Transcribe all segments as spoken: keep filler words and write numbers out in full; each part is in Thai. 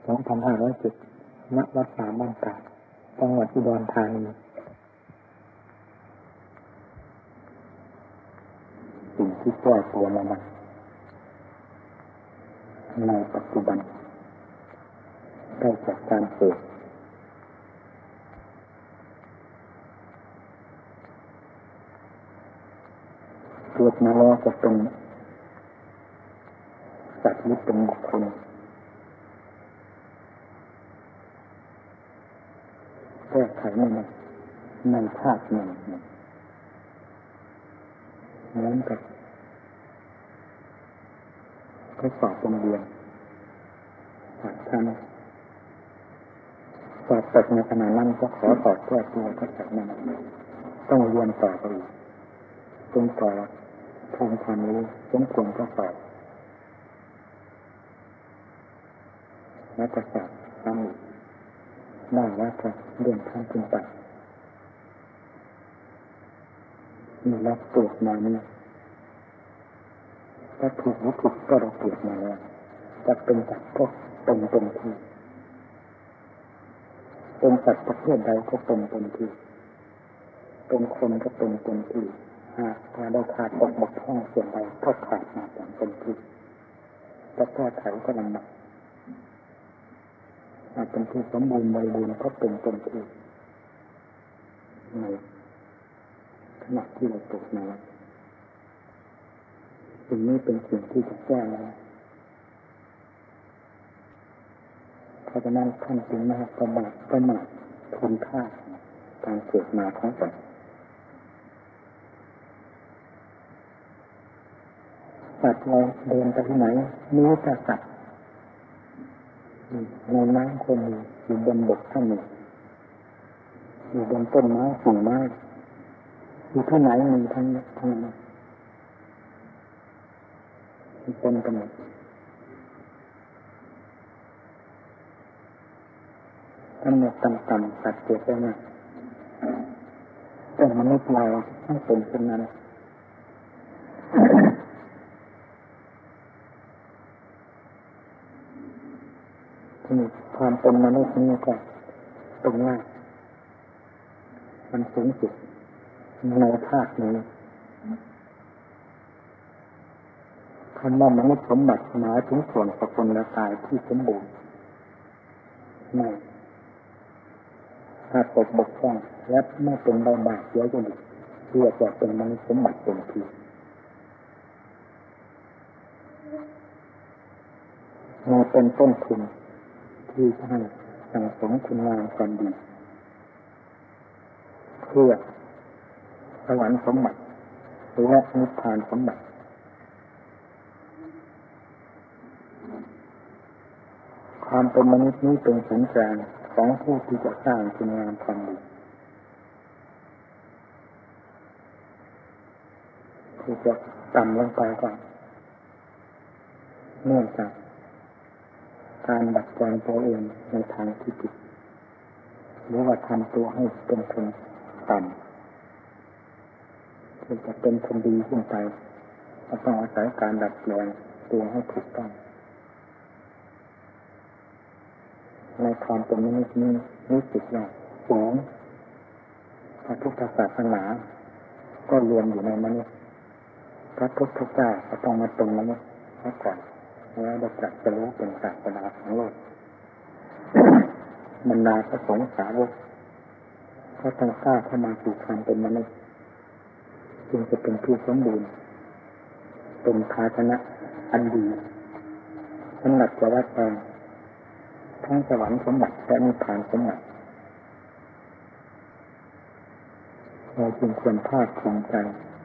สองพันห้าร้อยเจ็ดณ วัดป่าบ้านตาดจังหวัดอุดรธานีสิ่งที่แก้ตัวมามันในปัจจุบันได้จากการเกิดเกิดมาแล้วจะเป็นสัตว์หรือเป็นบุคคลแก้ไขไม่ได้ในชาติหนึ่งเหมือนกับเขาสอบโรงเรียนหากท่านสอบตกในขณะนั้นก็ขอสอบแก้ตัวก็จากนั้นต้องเรียนต่อไปอีกจนกว่าทำความรู้สมควรก็สอบแล้วก็สอบซ้ำอีกได้แล้วก็เรียนขั้นขึ้นไปมีรับเกิดมานี่ถ้าถูกหรือผิดก็เราเกิดมาแล้วจะเป็นสัตว์ก็เป็นเป็นที่เป็นสัตว์ประเภทใดก็เป็นเป็นที่เป็นคนก็เป็นเป็นที่หากถ้าได้ขาดตกบกพร่องส่วนใดก็ขาดมาอย่างเป็นที่จะแก้ไขก็ลำบากหากเป็นที่สมบูรณ์บริบูรณ์ก็เป็นเป็นที่ในขณะที่เราตกมาสิ่งนี้เป็นสิ่งที่จะแก้แล้วเพราะฉะนั้นท่านจึงไม่ประมาทประมาทคุณค่าการเกิดมาของตนสัตว์เราเดินไปที่ไหนมีแต่สัตว์ในน้ำคนมีอยู่บนบกท่านมีอยู่บนต้นไม้กิ่งไม้อยู่ที่ไหนมีทั้งทั้งนั้นเป็นกันหมดทั้งหมดต่ำๆสัตว์เกิดได้ไหมแต่มนุษย์เราไม่เป็นเช่นนั้นความเป็นมนุษย์นี้ก็ตรงว่ามันสูงสุดในภาคนี้คำว่ามนุษย์สมบัติหมายถึงส่วนสกุลกายที่สมบูรณ์ไม่ถ้าตกบกพร่องและไม่เป็นใบบาดเสียจริตเรียกว่าเป็นมนุษย์สมบัติเต็มที่มันเป็นต้นทุนที่จะให้สั่งสมคุณงามความดีเพื่อสวรรค์สมบัติและนิพพานสมบัติความเป็นมนุษย์นี้เป็นศูนย์กลางของผู้ที่จะสร้างคุณงามความดีที่จะต่ำลงไปก็เนื่องจากการดัดแปลงตัวเองในทางที่ผิดหรือว่าทำตัวให้เป็นคนต่ำที่จะเป็นคนดีขึ้นไปก็ต้องอาศัยการดัดแปลงตัวให้ถูกต้องในความเป็นมนุษย์นี้รู้สึกว่าสูงพระพุทธศาสนาก็รวมอยู่ในมนุษย์พระพุทธเจ้าก็ต้องมาเป็นมนุษย์มาก่อนแล้วได้ตรัสรู้เป็นศาสดาของโลกบรรดาพระสงฆ์สาวกก็ต้องก้าวเข้ามาสู่ความเป็นมนุษย์จึงจะเป็นผู้สมบูรณ์เป็นภาชนะอันดีสำหรับจะวัดแทนทั้งสวรรค์สมบัติและนิพพานสมบัติเราจึงควรภาคภูมิใจ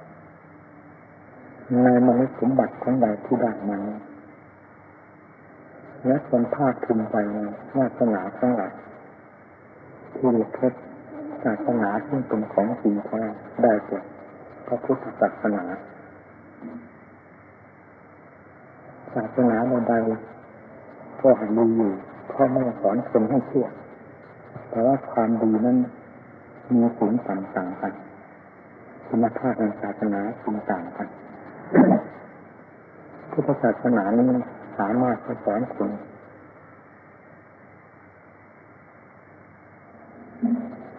ในมนุษย์สมบัติของเราที่ได้มาและควรภาคภูมิใจในวาสนาของเราที่ได้พบศาสนาซึ่งเป็นของจริงแท้ได้แก่พระพุทธศาสนาศาสนาใดๆก็ให้ดีอยู่เพราะไม่สอนคนให้เชื่อแต่ว่าความดีนั้นมีสูงต่ำต่างกันคุณภาพในศาสนาสูงต่างกันพุทธศาสนานี้สามารถสอนคน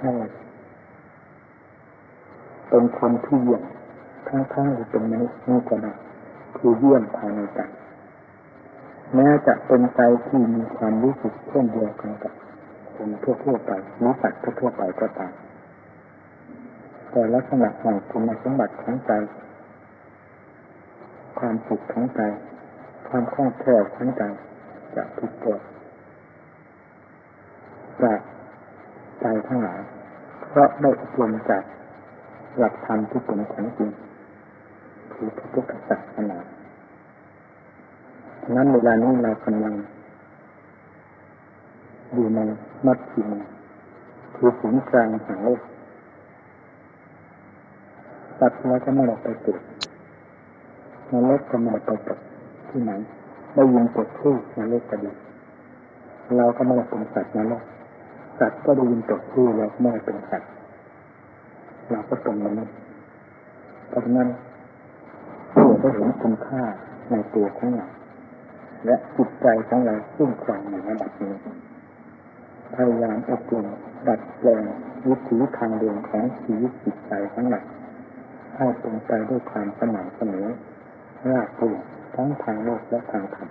ให้เป็นคนที่เยี่ยมทั้งๆที่เป็นมนุษย์นี่ก็ได้คือเยี่ยมภายในใจแม้จะเป็นใจที่มีความรู้สึกเช่นเดียวกันกับคนทั่วๆไปรู้จักทั่วๆไปก็ตามแต่ลักษณะของคุณสมบัติของใจความสุขของใจความคล่องแคล่วของใจจะทุกข์ตัวจากใจทั้งหลายเพราะได้อบรมจากหลักธรรมที่เป็นของจริงคือพระพุทธศาสนาฉะนั้นเวลานี้เรากำลังอยู่ในมัชฌิมาคือศูนย์กลางแห่งโลกสัตว์เราก็ไม่ได้ไปเกิดนรกก็ไม่ได้ไปเกิดที่ไหนได้ยินบทชื่อนรกก็ดีเราก็ไม่ได้เป็นสัตว์นรกสัตว์ก็ได้ยินบทชื่อแล้วไม่ได้เป็นสัตว์เราก็เป็นมนุษย์เพราะฉะนั้นเราได้เห็นคุณค่าในตัวของเราและจิตใจของเราซึ่งครองอยู่ในระดับนี้พยายามอบรมดัดแปลงวิถีทางเดินของชีวิตจิตใจของเราให้เป็นไปด้วยความสม่ำเสมอราบรื่นทั้งทางโลกและทางธรรม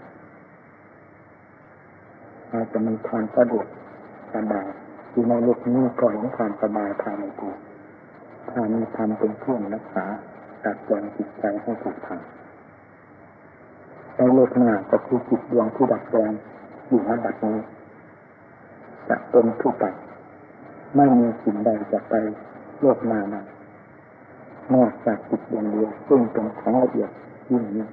เราจะมีความสะดวกสบายอยู่ในโลกนี้ก็เห็นความสบายภายในตัวถ้ามีธรรมเป็นเครื่องรักษาดัดแปลงจิตใจให้ถูกทางในโลกหน้าก็คือจิตดวงที่ดัดแปลงอยู่ณบัดนี้จะเป็นผู้ไปไม่มีสิ่งใดจะไปโลกหน้านั้นนอกจากจิตดวงเดียวซึ่งเป็นของละเอียดยิ่งนี้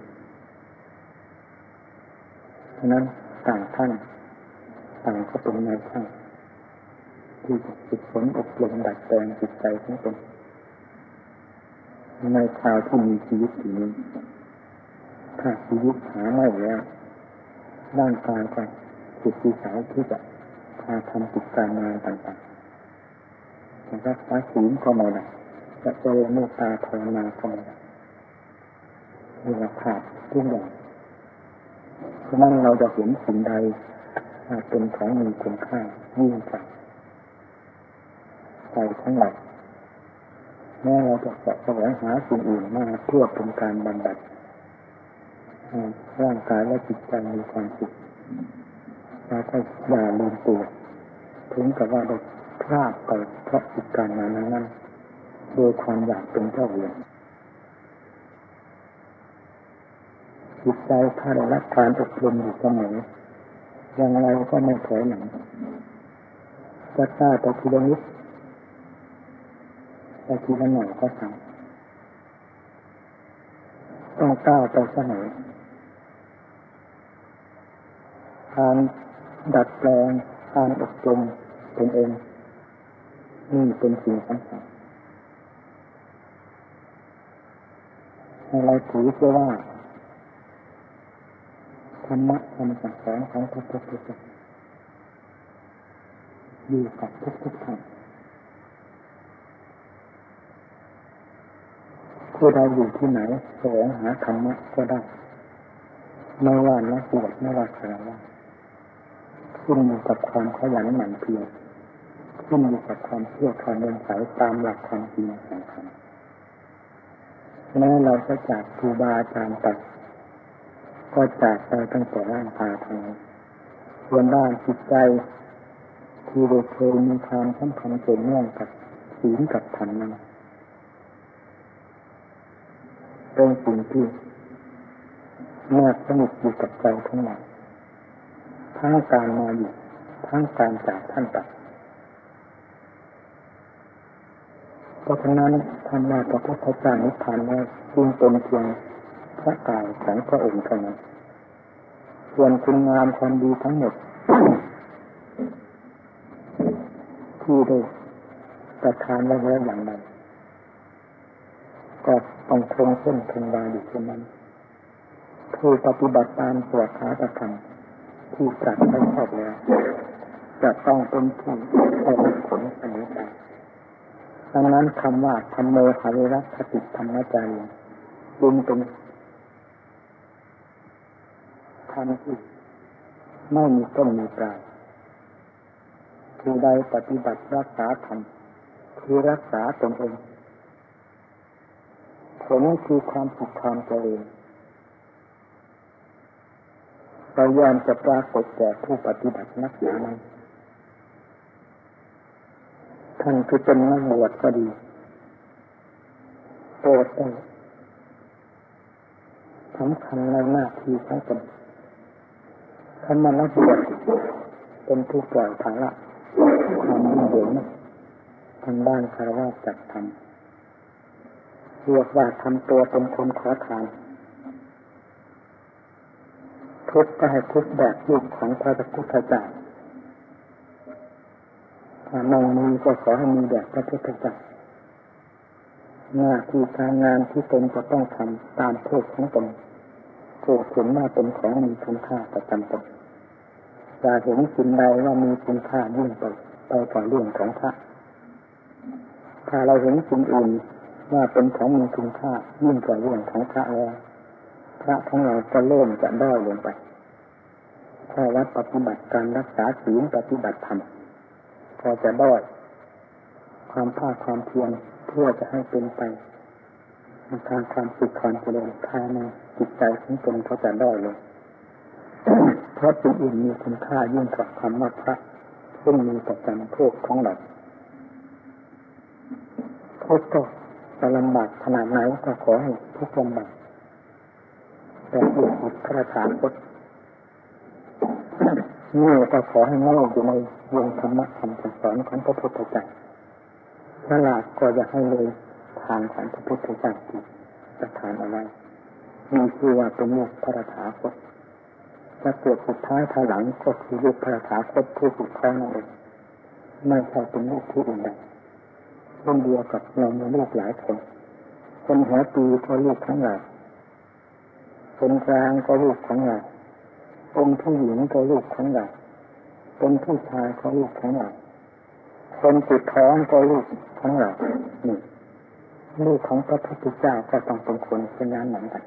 ฉะนั้นต่างท่านต่างก็เป็นนายช่างที่จะฝึกฝนอบรมดัดแปลงจิตใจของตนในคราวที่มีชีวิตอยู่นี้ถ้าชีวิตหาไม่แล้วร่างกายก็สุดที่สายที่จะพาทำกิจการงานต่างๆรักษาศีลก็ไม่ได้จะเจริญเมตตาภาวนาก็ไม่ได้มีราคาทุกอย่างฉะนั้นเราจะเห็นสิ่งใดเป็นของมีคุณค่ายิ่งกว่าใจของเราแม้เราจะแสวงหาสิ่งอื่นมาเพื่อเป็นการบำบัดร่างกายและจิตใจมีความสุขเราก็อย่าลืมตัวถึงกับว่าได้พลาดไปเพราะกิจการงานนั้นโดยความอยากเป็นเจ้าเรือนจิตใจถ้าได้รับการอบรมอยู่เสมออย่างไรก็ไม่ถอยหลังจะกล้าไปทีละนิดไปทีละหน่อยก็ทำต้องก้าวไปเสมอการดัดแปลงการอบรมตนเองนี่เป็นสิ่งสำคัญให้เราถือเสียว่าธรรมะคำสั่งสอนของพระพุทธเจ้าอยู่กับทุกๆท่านผู้ใดอยู่ที่ไหนแสวงหาธรรมะก็ได้ไม่ว่านักบวชไม่ว่าฆราวาสขึ้นอยู่กับความขยันหมั่นเพียรขึ้นอยู่กับความเชื่อความเลื่อมใสตามหลักความจริงของธรรมแม้เราจะจากครูบาอาจารย์ไปก็จากไปตั้งแต่ร่างกายเท่านั้นส่วนด้านจิตใจที่เราเคยมีความสัมพันธ์เกี่ยวเนื่องกับศีลกับธรรมนั้นเป็นสิ่งที่แนบสนิทอยู่กับใจทั้งหมดทั้งการมาอยู่ทั้งการจากท่านไปเพราะฉะนั้นธรรมะพระพุทธเจ้านิพพานแล้วจึงเป็นเพียงพระกายของพระองค์เท่านั้นส่วนคุณงามความดีทั้งหมด ที่ได้ประทานไว้แล้วอย่างนั้นก็ต้องคงเส้นคงวาอยู่เช่นนั้นคือปฏิบัติตามสวดคาถาธรรมที่ตรัสไว้ชอบแล้วจะต้องเป็นผู้ได้รับผลเสมอไปดังนั้นคำว่าธัมโมหะเวรคติธรรมจารีจึงเป็นธรรมที่ไม่มีต้นมีปลายผู้ใดปฏิบัติรักษาธรรมคือรักษาตนเองผลคือความสุขความเจริญพยายามจะปรากฏแก่ผู้ปฏิบัตินักหนานั้นท่านคือเป็นนักบวชก็ดีโปรดได้สำคัญในหน้าที่ของตนคำว่านักบวชเป็นผู้ปล่อยภาระความยุ่งเหยิงทางด้านคารวะจัดทำเรียกว่าทำตัวเป็นคนขอทานทุกข์ก็ให้ทุกข์แบบยุคของพระพุทธเจ้าถ้าไม่มีก็ขอให้มีแบบพระพุทธเจ้าหน้าที่การงานที่ตนจะต้องทำตามโทษของตนโทษถึงว่าเป็นของมีคุณค่าประจำตนอย่าเห็นสิ่งใดว่ามีคุณค่ายิ่งไปไปกว่าเรื่องของพระถ้าเราเห็นสิ่งอื่นว่าเป็นของมีคุณค่ายิ่งกว่าเรื่องของพระแล้วพระของเราก็เริ่มจะด้อยลงไปข้อวัดปฏิบัติการรักษาศีลปฏิบัติธรรมพอจะด้อยความภาคความเพียรเพื่อจะให้เป็นไปในทางความสุขความเจริญภายในจิตใจของตนเขาจะด้อยลง เพราะสิ่งอื่นมีคุณค่ายิ่งกว่าคำว่าพระซึ่งมีประจำโทษของเราทุกข์ก็จะลำบากขนาดไหนก็ขอให้ทุกข์ลำบากแต่อยู่กับพระถาคตโง่ก็ขอให้โง่อยู่ในวงธรรมะคำสอนของพระพุทธเจ้าฉลาดก็จะให้เลยทางของพระพุทธเจ้าที่ประทานเอาไว้มีชื่อว่าเป็นลูกพระถาคตจะเกิดสุดท้ายภายหลังก็คือลูกพระถาคตผู้สุดท้ายนั่นเองไม่ใช่เป็นลูกที่อื่นใดเช่นเดียวกับเรามีลูกหลายคนคนหัวปีก็ลูกของเราคนกลางก็ลูกของเราคนผู้หญิงก็ลูกของเราคนผู้ชายก็ลูกของเราคนติดท้องก็ลูกของเรานี่ลูกของพระพุทธเจ้าก็ต้องเป็นคนเป็นนั้นเหมือนกัน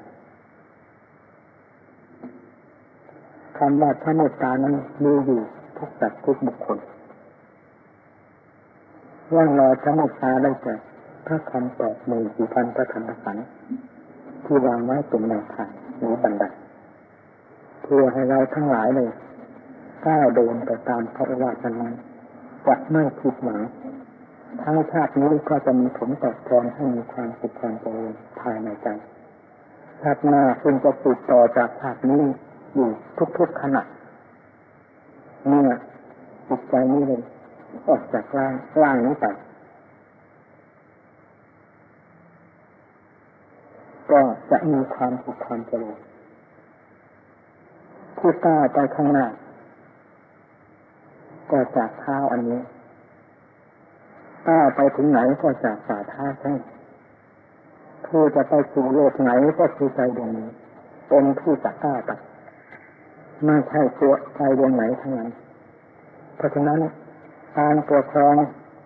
คำว่าพระเมตตานั้นมีอยู่ทุกสัตว์ทุกบุคคลร่องรอยพระเมตตาได้แก่พระคำแปดหมื่นสี่พันพระธรรมขันธ์ที่วางไว้เป็นแนวทางหรือบันไดเพื่อให้เราทั้งหลายเลยก้าวเดินไปตามพระวาทนั้นจะไม่ผิดหวังทั้งชาตินี้ก็จะมีผลตอบแทนให้มีความสุขความเจริญภายในใจชาติหน้าซึ่งจะสืบต่อจากชาตินี้อยู่ทุกๆขณะเมื่อจิตใจนี้เลยออกจากร่างร่างนี้ไปก็จะมีความสุขความเจริญผู้ก้าวไปข้างหน้าก็จากเท้าอันนี้ก้าวไปถึงไหนก็จากฝ่าเท้าทั้งผู้จะไปสู่โลกไหนก็คือใจดวงนี้เป็นผู้จะก้าวไปไม่ใช่ตัวใจดวงไหนทั้งนั้นเพราะฉะนั้นการปกครอง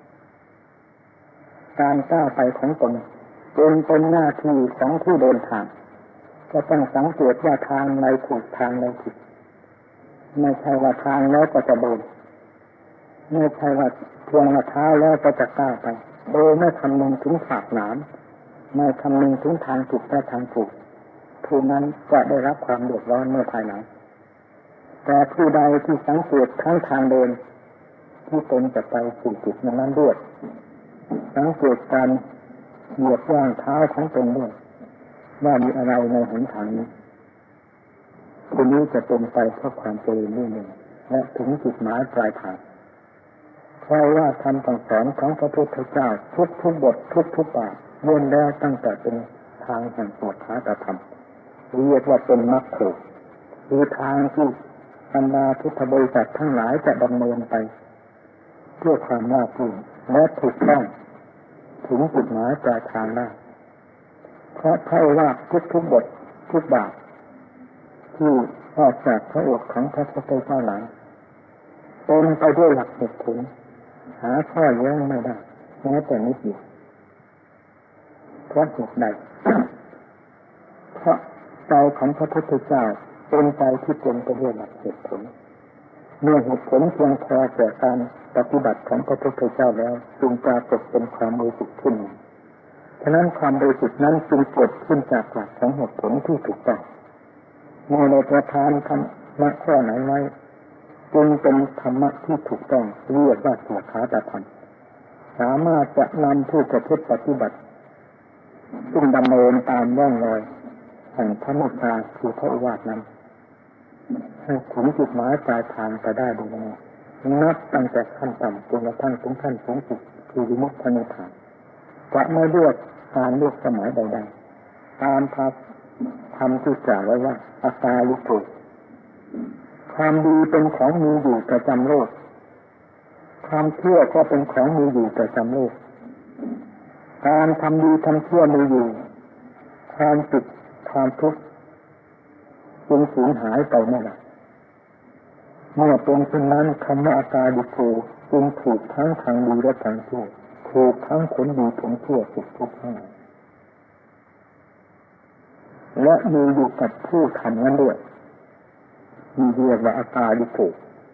การก้าวไปของตนเป็นเป็นหน้าที่ของผู้เดินทางจะต้องสังเกตว่าทางใดถูกทางใดผิดไม่ใช่ว่าทางแล้วก็จะเดินไม่ใช่ว่าเพียงว่าเท้าแล้วก็จะก้าวไปโดยไม่คำนึงถึงฉากหนามไม่คำนึงถึงทางผิดและทางถูกผู้นั้นจะได้รับความเดือดร้อนเมื่อภายหลังแต่ผู้ใดที่สังเกตทั้งทางเดินที่ตนจะไปสู่จุดนั้นด้วยสังเกตการเหยียบย่างเท้าของตนด้วยว่ามีอะไรในหนทางนี้ผู้นี้จะเป็นไปเพื่อความเจริญรุ่งเรืองและถึงจุดหมายปลายทางเพราะว่าคำสั่งสอนของพระพุทธเจ้าทุกทุกบททุกทุกบาทล้วนแล้วตั้งแต่เป็นทางแห่งโพธิธรรมเรียกว่าเป็นมรรคผลคือทางที่บรรดาพุทธบริษัททั้งหลายจะดำเนินไปเพื่อความราบรื่นและถูกต้องถึงจุดหมายปลายทางได้เพราะเท่าว่าทุกทุกบททุกบาทที่ออกจากพระโอษฐ์ของพระพุทธเจ้าหลังเป็นไปด้วยหลักเหตุผลหาข้อแย้งไม่ได้แม้แต่นิดเดียวเพราะเหตุใด เพราะใจของพระพุทธเจ้าเป็นใจที่เป็นไปด้วยหลักเหตุผลเมื่อเหตุผลเพียงพอแก่การปฏิบัติของพระพุทธเจ้าแล้วจึงปรากฏเป็นความบริสุทธิ์ขึ้นฉะนั้นความบริสุทธิ์นั้นจึงเกิดขึ้นจากหลักของเหตุผลที่ถูกต้องเมื่อเราประทานธรรมะข้อไหนไว้จึงเป็นธรรมะที่ถูกต้องเรียกว่าสวขาตธรรมสามารถจะนำผู้ประพฤติปฏิบัติซึ่งดำเนินตามร่องรอยแห่งพระเมตตาคือพระโอวาทนั้นให้ถึงจุดหมายปลายทางไปได้โดยง่ายนับตั้งแต่ขั้นต่ำจนกระทั่งถึงขั้นสูงสุดคือวิมุตตินิพพานจะไม่เลือกการเลือกสมัยใดๆตามพระธรรมที่กล่าวไว้ว่าอาตาลิโกความดีเป็นของมีอยู่ประจำโลกความเชื่อก็เป็นของมีอยู่ประจำโลกการทำดีทำชั่วมีอยู่ความสุขความทุกข์จึงสูญหายไปไม่ได้เมื่อเป็นเช่นนั้นคำว่าอาตาลิโกจึงถูกทั้งทางดีและทางชั่วถูกทั้งผลดีผลชั่วสุขทุกข์ทั้งนั้นและมีอยู่กับผู้ทำนั้นด้วยมีเรียกว่าอาตาลิโก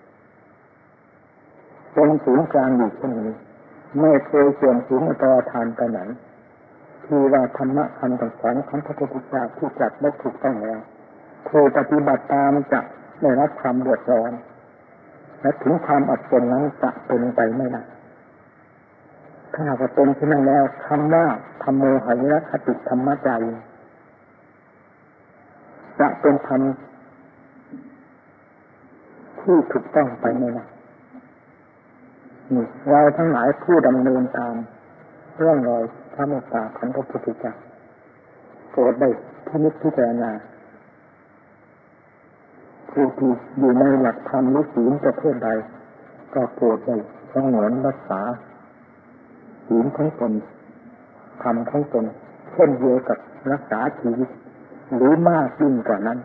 เป็นศูนย์กลางอยู่เช่นนี้ไม่เคยเสื่อมสูญอัตราทานไปไหนที่ว่าธรรมะคำสอนของพระพุทธเจ้าที่จัดได้ถูกต้องแล้วผู้ปฏิบัติตามจะได้รับความเดือดร้อนและถึงความอับจนนั้นจะเป็นไปไม่ได้ถ้าหากว่าเป็นเช่นนั้นแล้วคำว่าธัมโมหัยคติธรรมจารีจะเป็นธรรมที่ถูกต้องไปไม่ได้เราทั้งหลายผู้ดำเนินตามเรื่องรอยพระเมตตาของพระพุทธเจ้าโปรดได้พินิจพิจารณาผู้ที่อยู่ในหลักธรรมหรือศีลประเภทใดก็โปรดได้สงวนรักษาศีลของตนธรรมของตนเช่นเดียวกับรักษาชีวิตหรือมากยิ่งกว่านั้น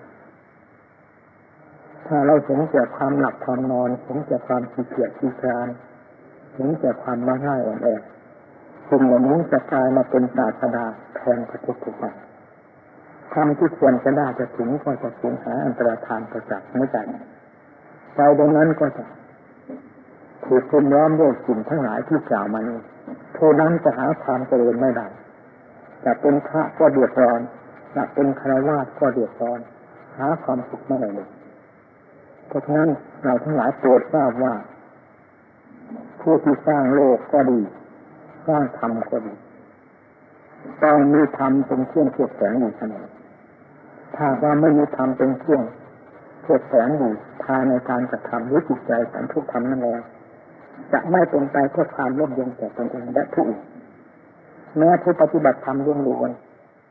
ถ้าเราเห็นแก่ความหลับความนอนเห็นแก่ความขี้เกียจขี้คร้านเห็นแก่ความมาง่ายอ่อนแอสิ่งเหล่านี้จะกลายมาเป็นศาสดาแทนพระพุทธเจ้าทำที่ควรจะได้จะถึงก็จะสูญหายอันตรธานประจักษ์ไม่ใจใจตรงนั้นก็จะถูกคุมล้อมด้วยสิ่งทั้งหลายที่กล่าวมานี้ผู้นั้นจะหาความเจริญไม่ได้จะเป็นพระก็เดือดร้อนจะเป็นฆราวาสก็เดือดร้อนหาความสุขไม่ได้เลยเพราะฉะนั้นเราทั้งหลายโปรดทราบว่าผู้ที่สร้างโลกก็ดีสร้างธรรมก็ดีต้องมีธรรมเป็นเครื่องเทียบแสงอยู่เสมอถ้าว่าไม่มีธรรมเป็นเครื่องเทียบแสงอยู่ภายในการกระทำหรือจิตใจสันทุกธรรมนั่นแล้วจะไม่เป็นไปเพื่อความร่มเย็นแก่ตนเองและผู้อื่นแม้ผู้ปฏิบัติธรรมล้วน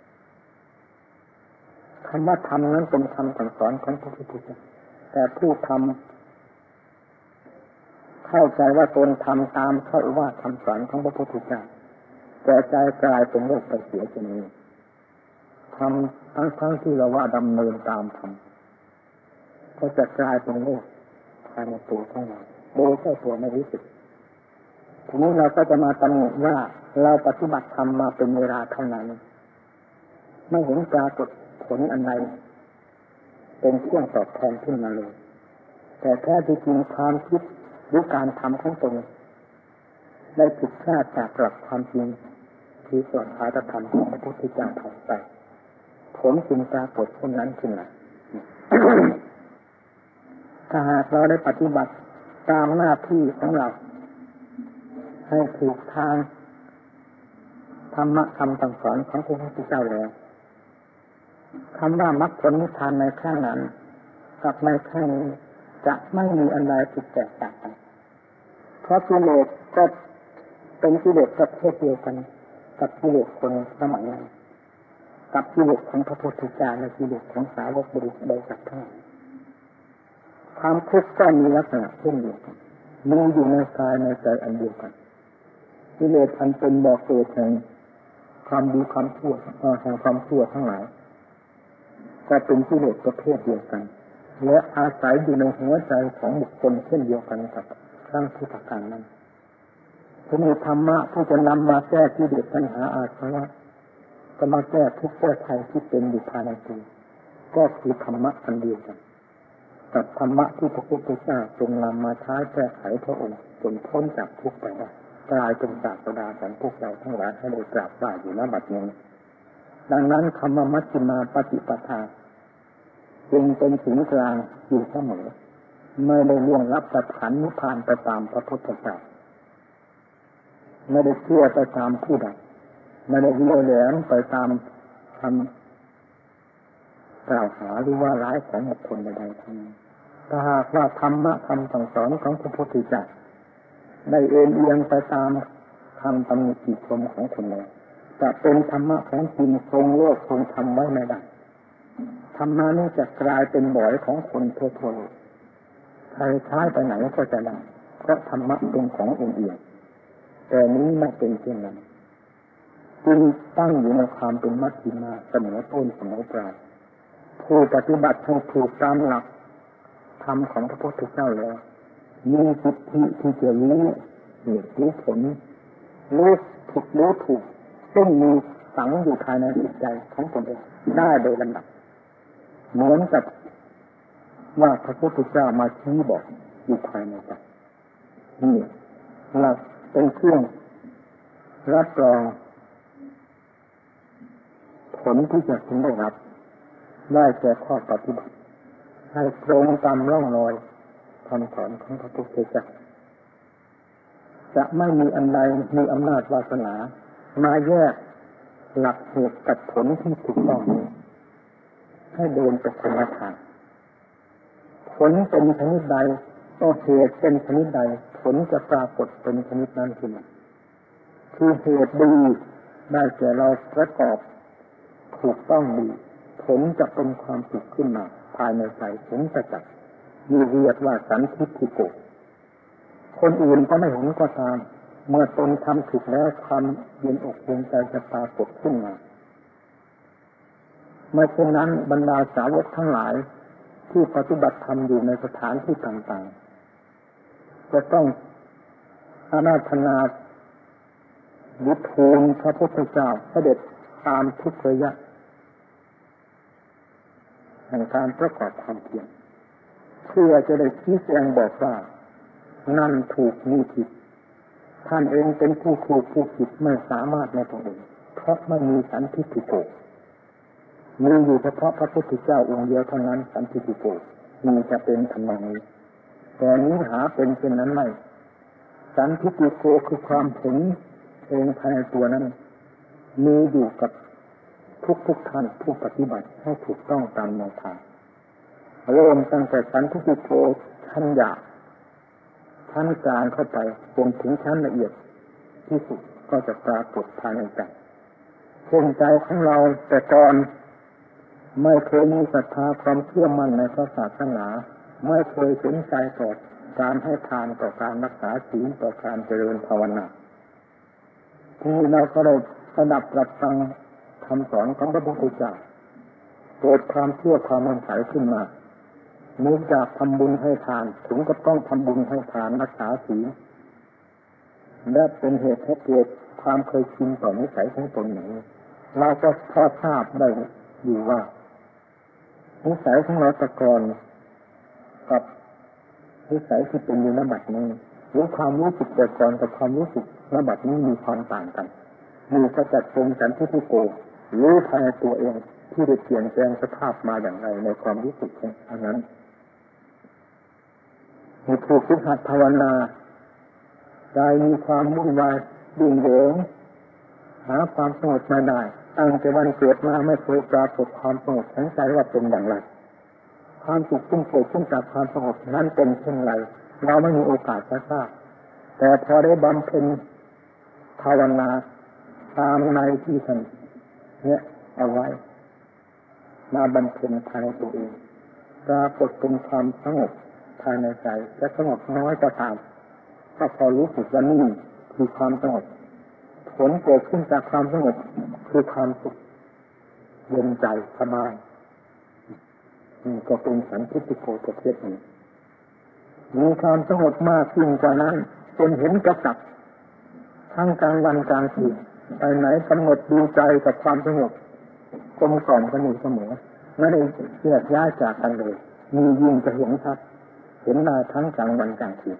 ๆคำว่าธรรมนั้นเป็นคำสั่งสอนของพระพุทธเจ้าแต่ผู้ทำเข้าใจว่าตนทำตามพระโอวาทคำสอนของพระพุทธเจ้าแต่ใจกลายเป็นโลกไปเสียจนนี้ทำทั้งทั้งที่เราว่าดำเนินตามธรรมก็จะกลายเป็นโลกภายในตัวของเราโดยเจ้าตัวไม่รู้สึกทีนี้เราก็จะมาตำหนิว่าเราปฏิบัติธรรมมาเป็นเวลาเท่านั้นไม่เห็นปรากฏผลอันใดเป็นเครื่องตอบแทนขึ้นมาเลยแต่แท้ที่จริงความคิดหรือการทำของตนได้ผิดพลาดจากหลักความจริงที่สอนพระธรรมของพระพุทธเจ้าผ่านไปผมจึงปรากฏเช่นนั้นขึ้นมา ถ้าหากเราได้ปฏิบัติตามหน้าที่ของเราให้ถูกทางธรรมะคำสั่งสอนของพระพุทธเจ้าแล้วคำว่ามรรคผลนิพพานในข้างนั้นกับในข้างนี้จะไม่มีอะไรผิดแตกต่างกันเพราะกิเลสก็เป็นกิเลสประเภทเดียวกันกับกิเลสคนสมัยนั้นกับกิเลสของพระพุทธเจ้าและกิเลสของสาวกบริสุทธิ์โดยสัตว์ทั้งหลายความทุกข์ก็มีลักษณะเช่นเดียวกันมีอยู่ในกายในใจอันเดียวกันกิเลสอันเป็นบ่อเกิดแห่งความดีความชั่วแห่งความชั่วทั้งหลายก็เป็นกิเลสประเภทเดียวกันและอาศัยอยู่ในหัวใจของบุคคลเช่นเดียวกันกับครั้งพุทธกาลนั้นจะมีธรรมะที่จะนำมาแก้กิเลสปัญหาอาสวะจะมาแก้ทุกข์แก้ภัยที่เป็นอยู่ภายในตัวก็คือธรรมะอันเดียวกันกับธรรมะที่พระพุทธเจ้าทรงนำมาใช้แก้ไขพระองค์จนพ้นจากทุกข์ไปได้กลายเป็นศาสดาของพวกเราทั้งหลายให้ได้กราบไหว้อยู่ณบัดนี้ดังนั้นคำว่ามัชฌิมาปฏิปทาจึงเป็นศูนย์กลางอยู่เสมอไม่ได้ล่วงลับสถานนิพพานไปตามพระพุทธเจ้าไม่ได้เชื่อไปตามผู้ใดไม่ได้เลี้ยวแหลมไปตามคำกล่าวหาหรือว่าร้ายของบุคคลใดๆทั้งนั้นถ้าหากว่าธรรมะคำสั่งสอนของพระพุทธเจ้าได้เอ็นเอียงไปตามคำตำหนิติชมของคนใดจะเป็นธรรมะของจริงทรงโลกทรงธรรมไว้ไม่ได้ธรรมะนี้จะกลายเป็นบ่อยของคนทั่วๆโลกใครใช้ไปไหนก็จะได้เพราะธรรมะเป็นของเอ็นเอียงแต่นี้ไม่เป็นเช่นนั้นจึงตั้งอยู่ในความเป็นมัชฌิมาเสมอต้นเสมอปลายผู้ปฏิบัติให้ถูกตามหลักธรรมของพระพุทธเจ้าแล้วมีสิทธิที่จะรู้เหตุรู้ผลรู้ถูกรู้ถูกซึ่งมีฝังอยู่ภายในจิตใจของตนเองได้โดยลำดับเหมือนกับว่าพระพุทธเจ้ามาชี้บอกอยู่ภายในใจนี่หลักเป็นเครื่องรับรองผลที่จะพึงได้รับได้แก่ข้อปฏิบัติให้ตรงตามร่องรอยคำสอนของพระพุทธเจ้าจะไม่มีอันใดมีอำนาจวาสนามาแยกหลักเหตุกับผลที่ถูกต้องนี้ให้เดินไปคนละทางผลเป็นชนิดใดก็เหตุเป็นชนิดใดผลจะปรากฏเป็นชนิดนั้นขึ้นมาคือเหตุดีได้แก่เราประกอบถูกต้องดีผลจะเป็นความสุขขึ้นมาภายในใจผลจะจับมีเรียกว่าสันทิฏฐิโกคนอื่นก็ไม่เห็นก็ตามเมื่อตนทำถูกแล้วความเย็นอกเย็นใจจะปรากฏขึ้นมาเมื่อเช่นนั้นบรรดาสาวกทั้งหลายที่ปฏิบัติธรรมอยู่ในสถานที่ต่างๆจะต้องอาราธนาบูชาพระพุทธเจ้าเสด็จตามทุกระยะแห่งการประกอบความเพียรเพื่อจะได้ชี้แจงบอกว่านั่นถูกนี่ผิดท่านเองเป็นผู้ถูกผู้ผิดไม่สามารถในตัวเองเพราะไม่มีสันทิฏฐิโกมีอยู่เฉพาะพระพุทธเจ้าองค์เดียวเท่านั้นสันทิฏฐิโกมีจะเป็นทำนองนี้แต่นี้หาเป็นเช่นนั้นไม่สันทิฏฐิโกคือความถึงเองภายในตัวนั้นมีอยู่กับทุกทุกท่านผู้ปฏิบัติให้ถูกต้องตามแนวทางเริ่มตั้งแต่สันทิฏฐิโกชั้นหยาบชั้นกลางเข้าไปจนถึงชั้นละเอียดที่สุดก็จะปรากฏภายในใจเช่นใจของเราแต่ก่อนไม่เคยมีศรัทธาความเชื่อมั่นในพระศาสนาไม่เคยสนใจต่อการให้ทานต่อการรักษาศีลต่อการเจริญภาวนาที่เราก็ได้ระดับปรับฟังคำสอนของพระพุทธเจ้าเกิดความเชื่อความมั่นใจขึ้นมาเนื่องจากทำบุญให้ทานถึงก็ต้องทำบุญให้ทานรักษาศีลและเป็นเหตุให้เกิดความเคยชินต่อนิสัยของตนอย่างนี้เราก็พอทราบได้อยู่ว่านิสัยของเราแต่ก่อนกับนิสัยที่เป็นอยู่ณบัดนี้หรือความรู้สึกแต่ก่อนกับความรู้สึกณบัดนี้มีความต่างกันมีก็จัดตรงกันที่ที่โกรู้ภายในตัวเองที่ได้เปลี่ยนแปลงสภาพมาอย่างไรในความรู้สึกอันนั้นมีถูกฝึกหัดภาวนาใจมีความวุ่นวายดิ้นรนหาความสงบไม่ได้ตั้งแต่วันเกิดมาไม่เคยปรากฏความสงบของใจว่าเป็นอย่างไรความสุขซึ่งเกิดขึ้นจากความสงบนั้นเป็นเช่นไรเราไม่มีโอกาสจะทราบแต่พอได้บำเพ็ญภาวนาตามในที่ท่านเนี่ยเอาไว้มาบำเพ็ญภายในตัวเองปรากฏเป็นความสงบภายในใจจะสงบน้อยก็ตามก็พอรู้สึกว่านี่คือความสงบผลเกิดขึ้นจากความสงบคือความสุขเย็นใจสบายนี่ก็เป็นสันทิฏฐิโกประเภทหนึ่งมีความสงบมากยิ่งกว่านั้นจนเห็นกระสับทั้งกลางวันกลางคืนไปไหนกำหนดดูใจกับความสงบกลมกล่อมกันอยู่เสมอไม่ได้แยกย้ายจากกันเลยมียิ่งจะเห็นชัดเห็นได้ทั้งกลางวันกลางคืน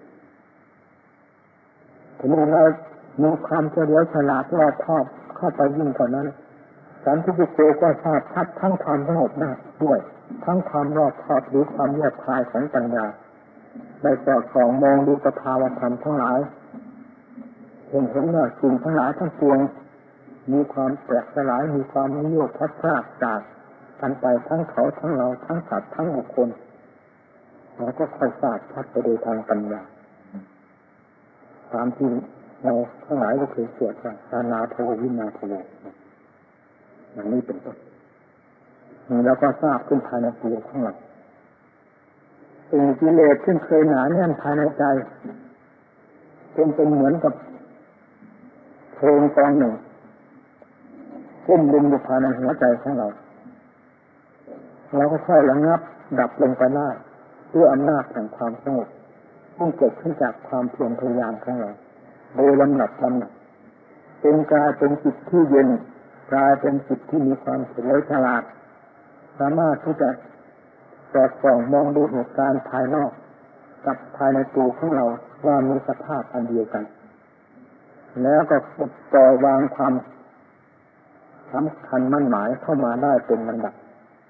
ทีนี้เรามีความเฉลียวฉลาดรอบคอบเข้าไปยิ่งกว่านั้นสันติโกก็ทราบชัดทั้งความสงบได้ด้วยทั้งความรอบคอบหรือความแยบคายของปัญญาได้สอดส่องมองดูสภาวธรรมทั้งหลายเห็นเห็นว่าสิ่งทั้งหลายทั้งปวงมีความแตกสลายมีความนิยมพัดพลาดจากกันไปทั้งเขาทั้งเราทั้งสัตว์ทั้งบุคคลเราก็ค่อยทราบชัดไปโดยทางปัญญาตามที่เราทั้งหลายก็เคยสวดว่าอานาโทวินาโทอย่างนี้เป็นต้นนี่เราก็ทราบขึ้นภายในตัวของเราสิ่งกิเลสที่เคยหนาแน่นภายในใจเป็นเป็นเหมือนกับเพลิงกองหนึ่งกุ้มลุมอยู่ภายในหัวใจของเราเราก็ค่อยระงับดับลงไปได้ด้วยอำนาจแห่งความสงบที่เกิดขึ้นจากความเพียรพยายามของเราโดยลำดับลำดับเป็นกลายเป็นจิตที่เย็นกลายเป็นจิตที่มีความเฉลียวฉลาดสามารถที่จะสอดส่องมองดูเหตุการณ์ภายนอกกับภายในตัวของเราว่ามีสภาพอันเดียวกันแล้วก็ปล่อยวางความสำคัญมั่นหมายเข้ามาได้เป็นลำดับ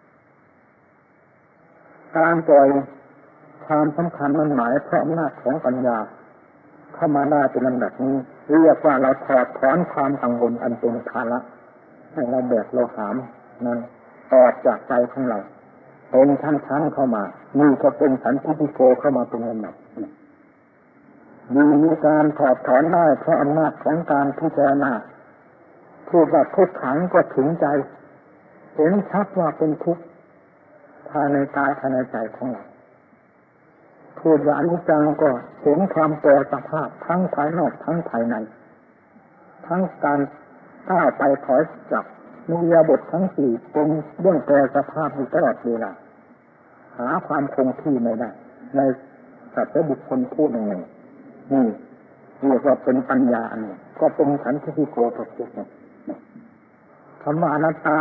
การปล่อยความสำคัญมั่นหมายเพราะอำนาจของปัญญาเข้ามาได้เป็นลำดับนี้เรียกว่าเราถอดถอนความกังวลอันเป็นภาระให้เราแบกเราหามนั้นออกจากใจของเราเป็นชั้นๆเข้ามานี่ก็เป็นสันติโกเข้ามาเป็นลำดับมีมีการถอดถอนได้เพราะอำนาจของการพิจารณาพูดว่าทุกขังก็ถึงใจเห็นชัดว่าเป็นทุกข์ภายในกายภายในใจของเราพูดว่าอนิจจังก็เห็นความแปรสภาพทั้งภายนอกทั้งภายในทั้งการก้าวไปถอยจากนิยบททั้งสี่เป็นเรื่องแปรสภาพอยู่ตลอดเวลาหาความคงที่ไม่ได้ในสัตว์และบุคคลผู้หนึ่งนี่เรียกว่าเป็นปัญญาอันนี้ก็เป็นสันติโกประเภทหนึ่งคำว่าอนัตตา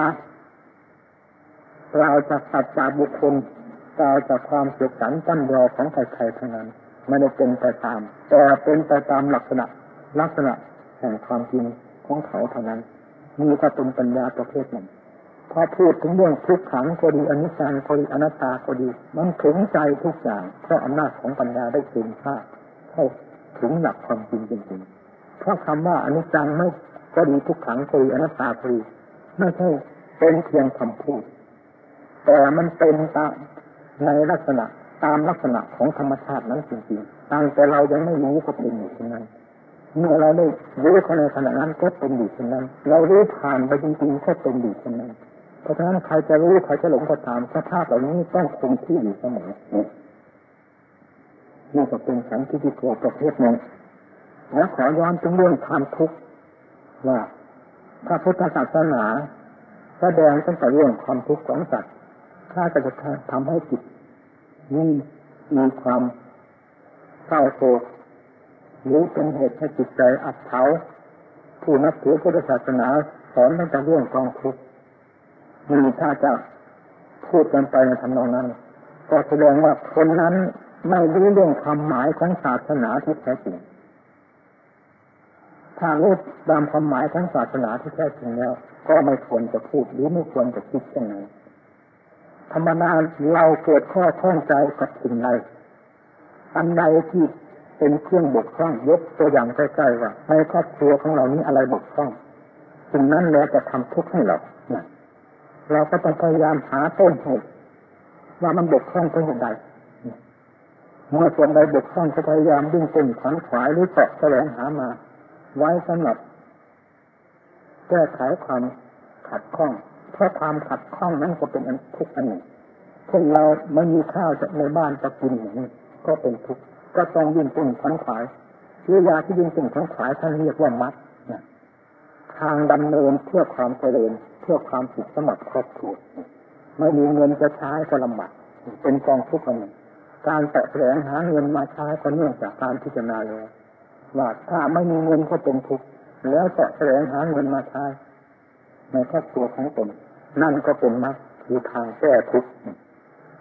เราจะสัจจะบุคคลเราจะความเสื่อมสันตั้นรอของใครๆทั้งนั้นไม่ได้เป็นไปตามแต่เป็นไปตามลักษณะลักษณะแห่งความจริงของเขาเท่านั้นมีก็เป็นปัญญาประเภทหนึ่งพอพูดถึงเรื่องทุกขังก็ดีอนิจจังก็ดีอนัตตาก็ดีมันถึงใจทุกอย่างเพราะอำนาจของปัญญาได้ถึงภาคเข้าถึงหลักความจริงจริงๆเพราะคำว่าอนิจจังไม่ก็ดีทุกขังก็ดีอนัตตาก็ดีไม่ใช่เป็นเพียงคำพูดแต่มันเป็นตามในลักษณะตามลักษณะของธรรมชาตินั้นจริงๆตั้งแต่เรายังไม่รู้ก็เป็นอยู่เช่นนั้นเมื่อเราได้รู้เขาในขณะนั้นก็เป็นอยู่เช่นนั้นเรารู้ผ่านไปจริงๆก็เป็นอยู่เช่นนั้นเพราะฉะนั้นใครจะรู้ใครจะหลงก็ตามสภาพเหล่านี้ต้องคงที่อยู่เสมอนี่ก็เป็นสันติโกประเภทหนึ่งแล้วขอย้อนถึงเรื่องความทุกข์ว่าพระพุทธศาสนาแสดงตั้งแต่เรื่องความทุกข์ของสัตว์ถ้าจะทำให้จิตนี้มีความเศร้าโศกหรือเป็นเหตุให้จิตใจอับเฉาผู้นับถือพุทธศาสนาสอนตั้งแต่เรื่องกองทุกข์นี่ถ้าจะพูดกันไปในทำนองนั้นก็แสดงว่าคนนั้นไม่รู้เรื่องความหมายของศาสนาที่แท้จริงถ้ารู้ตามความหมายของศาสนาที่แท้จริงแล้วก็ไม่ควรจะพูดหรือไม่ควรจะคิดเช่นนั้นธรรมดาเราเกิดข้อข้องใจกับสิ่งใดอันใดที่เป็นเครื่องบกพร่องยกตัวอย่างใกล้ๆว่าในครอบครัวของเรานี้อะไรบกพร่องสิ่งนั้นแล้วจะทำทุกข์ให้เราเราก็ต้องพยายามหาต้นเหตุว่ามันบกพร่องตรงไหนเมื่อส่วนใดบกพร่องก็พยายามดิ้นรนขวนขวายหรือเสาะแสวงหามาไว้สำหรับแก้ไขความขัดข้องเพราะความขัดข้องนั้นก็เป็นอันทุกข์อันหนึ่งเช่นเราไม่มีข้าวจากในบ้านจะกินอย่างนี้ก็เป็นทุกข์ก็ต้องดิ้นรนขวนขวายหรือยาที่ดิ้นรนขวนขวายท่านเรียกว่ามรรคทางดำเนินเพื่อความเจริญเพื่อความสุขสมบัติครอบครัวไม่มีเงินจะใช้ก็ลำบากเป็นกองทุกข์อันหนึ่งการแสวงหาเงินมาใช้ก็เนื่องจากการพิจารณาแล้วว่าถ้าไม่มีเงินก็เป็นทุกข์แล้วแสวงหาเงินมาใช้ในครอบครัวของตนนั่นก็เป็นมรรคคือทางแก้ทุกข์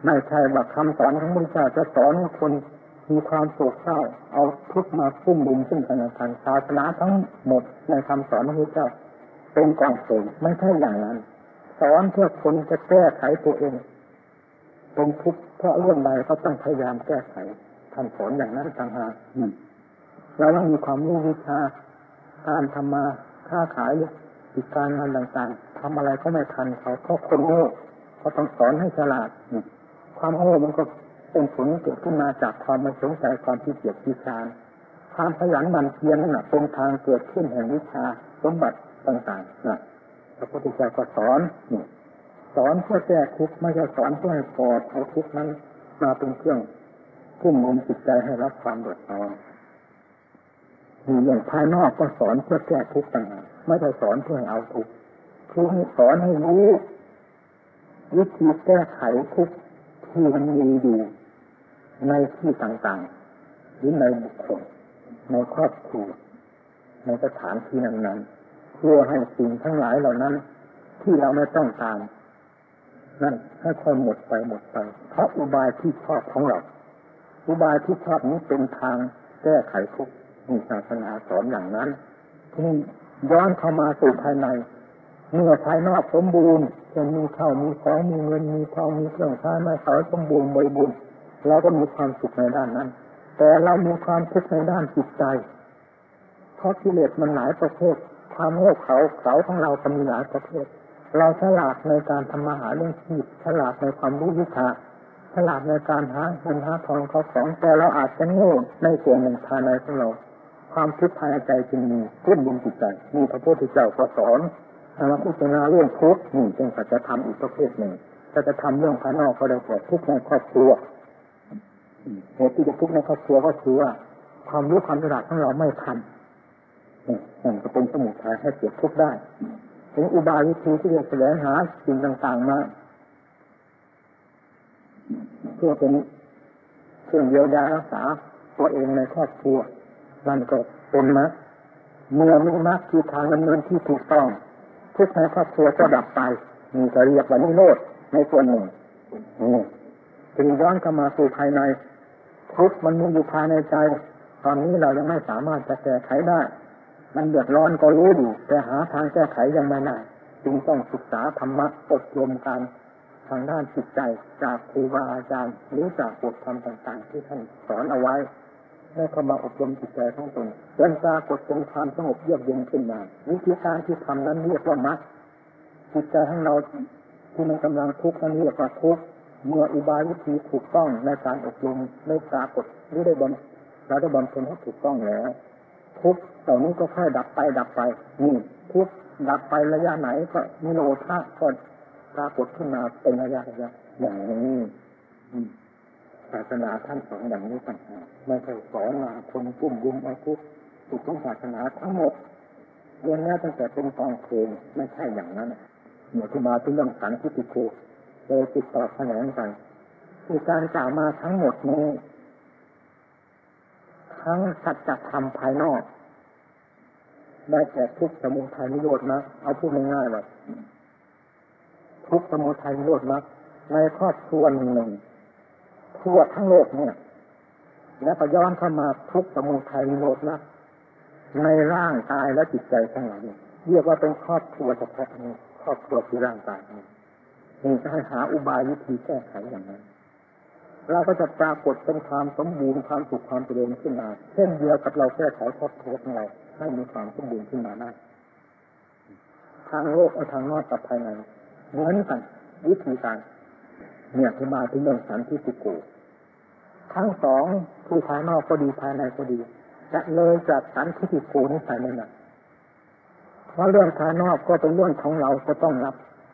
ไม่ใช่ว่าคำสอนของพระพุทธเจ้าจะสอนให้คนมีความโศกเศร้าเอาทุกข์มาคุ้มดุมซึ่งกันและกันศาสนาทั้งหมดในคำสอนของพระพุทธเจ้าเป็นกองเพลิงไม่ใช่อย่างนั้นสอนเพื่อคนจะแก้ไขตัวเองเป็นทุกข์เพราะเรื่องใดก็ต้องพยายามแก้ไขท่านสอนอย่างนั้นต่างหากเราต้องมีความรู้วิชาการทำมาค้าขายกิจการงานต่างๆทำอะไรก็ไม่ทันเขาเพราะคนโง่เขาต้องสอนให้ฉลาดความโง่มันก็เป็นผลเกิดขึ้นมาจากความไม่สนใจความขี้เกียจขี้คร้านความขยันหมั่นเพียรนั่นแหละเป็นทางเกิดขึ้นแห่งวิชาสมบัติต่างๆนะพระพุทธเจ้าก็สอนสอนเพื่อแก้ทุกข์ไม่ใช่สอนเพื่อให้กอดเอาทุกข์นั้นมาเป็นเครื่องคุ้มนุมจิตใจให้รับความเดือดร้อนมีอย่างภายนอกก็สอนเพื่อแก้ทุกข์ต่างหากไม่ใช่สอนเพื่อให้เอาทุกข์คือให้สอนให้รู้วิธีแก้ไขทุกข์ที่มันมีอยู่ในที่ต่างๆหรือในบุคคลในครอบครัวในสถานที่นั้นๆเพื่อให้สิ่งทั้งหลายเหล่านั้นที่เราไม่ต้องการนั่นให้ค่อยหมดไปหมดไปเพราะอุบายที่ชอบของเราอุบายที่ชอบนี้เป็นทางแก้ไขทุกข์มีศาสนาสอนอย่างนั้นที่ย้อนเข้ามาสู่ภายในเมื่อภายนอกสมบูรณ์เช่นมีข้าวมีของมีเงินมีทองมีเครื่องใช้ไม้สอยสมบูรณ์บริบูรณ์เราก็มีความสุขในด้านนั้นแต่เรามีความทุกข์ในด้านจิตใจเพราะกิเลสมันหลายประเภทความโง่เขลาเขลาของเราก็มีหลายประเภทเราฉลาดในการทำมาหาเรื่องชีพฉลาดในความรู้วิชาฉลาดในการหาเงินหาทองเขาของแต่เราอาจจะโง่ในส่วนหนึ่งภายในของเราความทุกข์ภายในใจจึงมีขึ้นบนจิตใจมีพระพุทธเจ้าก็สอนให้มาพิจารณาเรื่องทุกข์นี่เป็นสัจธรรมอีกประเภทหนึ่งถ้าจะทำเรื่องภายนอกก็ได้แก่ทุกข์ในครอบครัวเหตุที่จะทุกข์ในครอบครัวก็คือว่าความรู้ความฉลาดของเราไม่ทันนี่ก็เป็นสมุทัยให้เกิดทุกข์ได้ถึงอุบายวิธีที่จะแสวงหาสิ่งต่างๆมาเพื่อเป็นเครื่องเยียวยารักษาตัวเองในครอบครัวนั่นก็เป็นมรรคเมื่อมีมรรคคือทางดำเนินที่ถูกต้องทุกข์ในครอบครัวก็ดับไปมีก็เรียกว่านิโรธในส่วนหนึ่งจึงย้อนเข้ามาสู่ภายในทุกข์มันมีอยู่ภายในใจตอนนี้เรายังไม่สามารถจะแก้ไขได้มันเดือดร้อนก็รู้อยู่แต่หาทางแก้ไขยังไม่ได้จึงต้องศึกษาธรรมะอบรมกันทางด้านจิตใจจากครูบาอาจารย์หรือจากบทธรรมต่างๆที่ท่านสอนเอาไว้ให้เข้ามาอบรมจิตใจของตนจนปรากฏเป็นความสงบเยือกเย็นขึ้นมาวิธีการที่ทำนั้นเรียกว่ามรรคจิตใจของเราที่มันกำลังทุกข์นั้นเรียกว่าทุกข์เมื่ออุบายวิธีถูกต้องในการอบรมได้ปรากฏหรือได้บำเราได้บำเพ็ญให้ถูกต้องแล้วทุกข์เหล่านี้ก็ค่อยดับไปดับไปนี่ทุกข์ดับไประยะไหนก็นิโรธะก็ปรากฏขึ้นมาเป็นระยะระยะอย่างนี้ศาสนาท่านสอนอย่างนี้ต่างหากไม่ใช่สอนมาคนกุ้มรุมเอาทุกข์ทุกข์ศาสนาทั้งหมดเรื่องนี้ตั้งแต่เป็นกองเพลงไม่ใช่อย่างนั้นเมื่อที่มาที่เรื่องสันทิฏฐิโกเลยติดต่อแขนงกันคือการกล่าวมาทั้งหมดนี้ทั้งสัจธรรมภายนอกได้แก่ทุกข์สมุทัยนิโรธมรรคเอาพูดง่ายๆว่าทุกข์สมุทัยนิโรธมรรคในครอบครัวหนึ่งทั่วทั้งโลกเนี่ยและก็ย้อนเข้ามาทุกข์สมุทัยนิโรธมรรคในร่างกายและจิตใจของเราเนี่ยเรียกว่าเป็นครอบครัวเฉพาะนี้ครอบครัวคือร่างกายนี้นี่จะให้หาอุบายวิธีแก้ไขอย่างนั้นเราก็จะปรากฏเป็นความสมบูรณ์ความสุขความเจริญขึ้นมาเช่นเดียวกับเราแก้ไขครอบครัวของเราให้มีความสมบูรณ์ขึ้นมาได้ทางโลกและทางนอกกับภายในเหมือนกันวิธีการเนี่ยที่มาที่เรื่องสันทิฏฐิโกทั้งสองคือภายนอกก็ดีภายในก็ดีจะเลยจากสันทิฏฐิโกนี้ไปไม่ได้เพราะเรื่องภายนอกก็เป็นเรื่องของเราก็ต้องรับ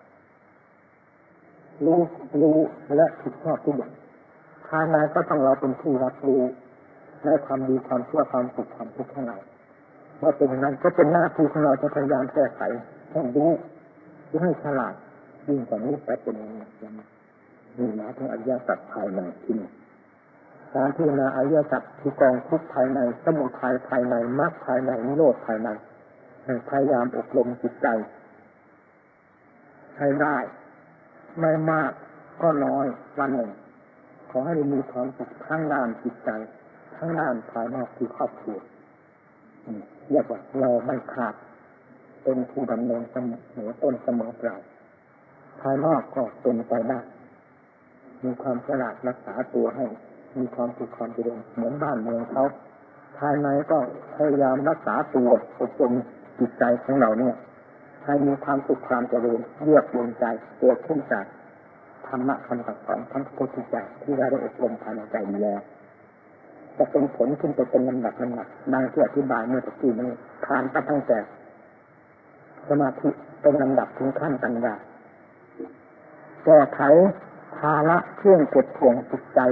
รู้รู้และผิดชอบทุกอย่างภายในก็ต้องเราเป็นผู้รับรู้ในความดีความชั่วความสุขความทุกข์ของเราเมื่อเป็นอย่างนั้นก็เป็นหน้าที่ของเราจะพยายามแก้ไขให้รู้ให้ฉลาดยิ่งกว่านี้ไปเป็นอย่างนี้นี่หมายถึงอริยสัจภายในที่นี่การพิจารณาอริยสัจคือกองทุกข์ภายในสมุทัยภายในมรรคภายในนิโรธภายในพยายามอบรมจิตใจให้ได้ไม่มากก็น้อยวันหนึ่งขอให้มีความสุขทั้งด้านจิตใจทั้งด้านภายนอกที่ครอบครัวเรียกว่าเราไม่ขาดเป็นผู้ดำเนินเสมอต้นเสมอปลายภายนอกก็เป็นไปได้มีความฉลาดรักษาตัวให้มีความสุขความเจริญเหมือนบ้านเมืองเขาภายในก็พยายามรักษาตัวอบรมจิตใจของเราเนี่ยให้มีความสุขความเจริญเยือกเย็นใจเกิดขึ้นจากธรรมะคำสอนของพระพุทธเจ้าที่เราได้อบรมภายในใจดีแล้วจะเป็นผลขึ้นไปเป็นลำดับลำดับดังที่อธิบายเมื่อตะกี้นี้ผ่านไปตั้งแต่สมาธิเป็นลำดับถึงขั้นปัญญาแก้ไขภาระเครื่องกดข่วงจิตใจ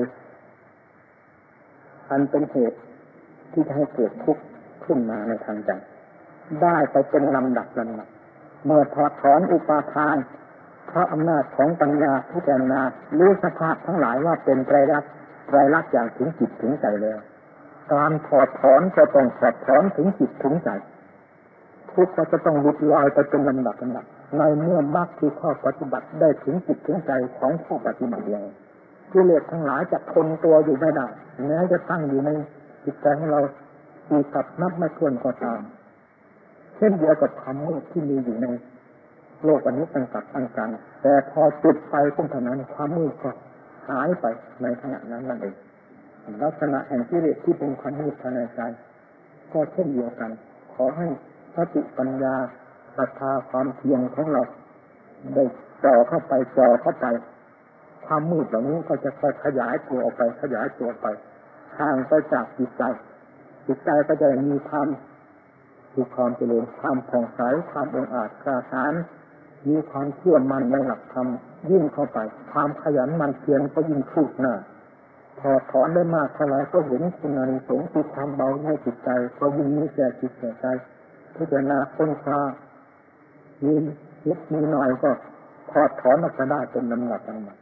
อันเป็นเหตุที่จะให้เกิดทุกข์ขึ้นมาในทางใจได้ไปเป็นลำดับลำดับเมื่อถอดถอนอุปาทานเพราะอำนาจของปัญญาพิจารณารู้สภาพทั้งหลายว่าเป็นไตรลักษณ์ไตรลักษณ์อย่างถึงจิตถึงใจแล้วการถอดถอนจะต้องถอดถอนถึงจิตถึงใจทุกข์ก็จะต้องหลุดลอยไปเป็นลำดับลำดับในเมื่อมรรคที่ข้อปฏิบัติได้ถึงจิตถึงใจของผู้ปฏิบัติแล้วกิเลสทั้งหลายจะทนตัวอยู่ไม่ได้แม้จะตั้งอยู่ในจิตใจของเรามีกับนับไม่ถ้วนก็ตามเช่นเดียวกับความมืดที่มีอยู่ในโลกอันนี้ตั้งกับตั้งกันแต่พอจุดไฟขึ้นเท่านั้นความมืดก็หายไปในขณะนั้นนั่นเองลักษณะแห่งกิเลสที่เป็นความมืดภายในใจก็เช่นเดียวกันขอให้สติปัญญาศรัทธาความเพียรของเราได้จ่อเข้าไปจ่อเข้าไปความมืดเหล่านี้ก็จะค่อยขยายตัวออกไปขยายตัวไปห่างไปจากจิตใจจิตใจก็จะมีความมีความเจริญความผ่องใสความองอาจกล้าหาญมีความเชื่อมั่นในหลักธรรมยิ่งเข้าไปความขยันหมั่นเพียรก็ยิ่งคืบหน้าถอดถอนได้มากเท่าไรก็เห็นคุณอานิสงส์ที่ทำเบาให้จิตใจก็ยิ่งมีแก่จิตแก่ใจพิจารณาค้นคว้ามีนิดมีหน่อยก็ถอดถอนออกมาได้เป็นลำดับลำดับ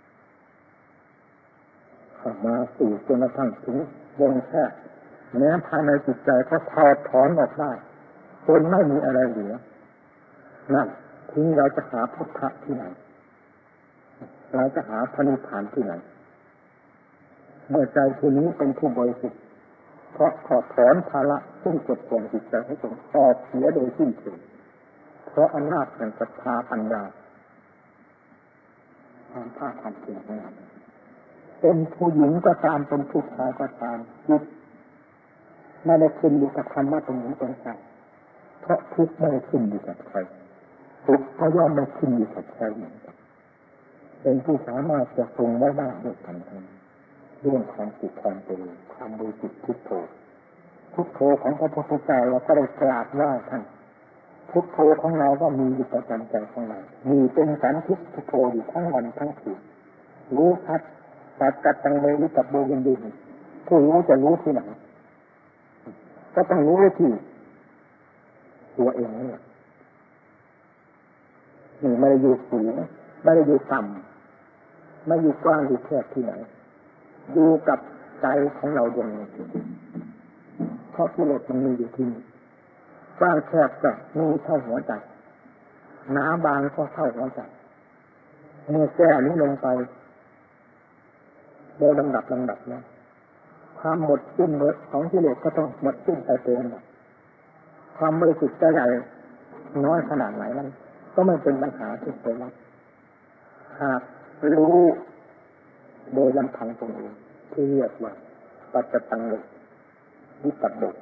มาสู่จนกระทั่งถึงวงแค่แม้ภายในจิตใจก็ถอดถอนออกได้จนไม่มีอะไรเหลือนั่นทีเราจะหาพุทธะที่ไหนเราจะหาพระนิพพานที่ไหนเมื่อใจผู้นี้เป็นผู้บริสุทธิ์เพราะถอดถอนภาระซึ่งกดข่วงจิตใจให้ตรงออกเสียโดยสิ้นเชิงเพราะอำนาจแห่งศรัทธาปัญญาความภาคความเพียรของเราเป็นผู้หญิงก็ตามเป็นผู้ชายก็ตามจิตไม่ได้ขึ้นอยู่กับคำว่าตรงนี้ตรงใจเพราะทุกข์ไม่ได้ขึ้นอยู่กับใครทุกข์ก็ย่อมไม่ขึ้นอยู่กับใครเหมือนกันเป็นผู้สามารถจะทรงไว้ได้ด้วยกันทั้งเรื่องความจิตความเป็นความบริสุทธิ์พุทโธพุทโธของพระพุทธเจ้าเราก็ได้กราบไหว้ท่านพุทโธของเราก็มีอยู่ประจำใจของเรามีเป็นสันทิฏพุทโธอยู่ทั้งวันทั้งคืนรู้ชัดปัจจัตตังเวริตโบยินดีผู้รู้จะรู้ที่ไหนก็ต้องรู้ที่ตัวเองนี่นี่ไม่ได้อยู่สูงไม่ได้อยู่ต่ำไม่อยู่กว้างอยู่แคบที่ไหนอยู่กับใจของเราดวงนี้เพราะกิเลสมันมีอยู่ที่นี่กว้างแคบก็มีเท่าหัวใจหนาบางก็เท่าหัวใจเมื่อแก้นี้ลงไปโดยลำดับลำดับนะความหมดสิ้นของกิเลสก็ต้องหมดสิ้นไปเป็นลำดับความบริสุทธิ์จะใหญ่น้อยขนาดไหนนั้นก็ไม่เป็นปัญหาที่เกิดขึ้นหากรู้โดยลำพังตนเองที่เรียกว่าปัจจตังเววิปัสสนา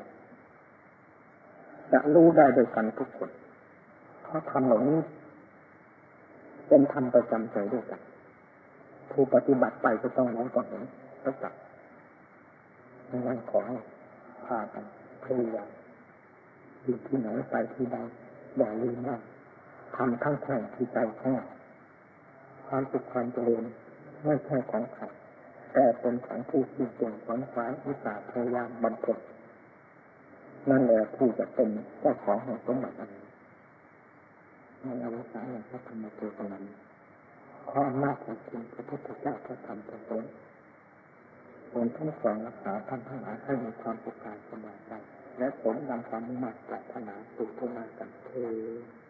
จะรู้ได้โดยกันทุกคนเพราะธรรมเหล่านี้เป็นธรรมประจำใจด้วยกันผู้ปฏิบัติไปก็ต้องรู้ต้องเห็นต้องจับดังนั้นขอให้พากันพยายามอยู่ที่ไหนไปที่ใดอย่าลืมว่าทำทั้งแท่งที่ใจของเราความสุขความเจริญไม่ใช่ของใครแต่เป็นของผู้ที่เก่งขวนขวายอุตสาห์พยายามบำเพ็ญนั่นแหละผู้จะเป็นเจ้าของแห่งสมบัตินั้นในอวสานแห่งพระธรรมเทศนาขออำนาจแห่งคุณพระพุทธเจ้าพระธรรมพระสงฆ์ทรงทั้งสองรักษาท่านทั้งหลายให้มีความสุขกายสบายใจและสมดังความมุ่งมั่นปรารถนาสู่ทุกนากันเทอญ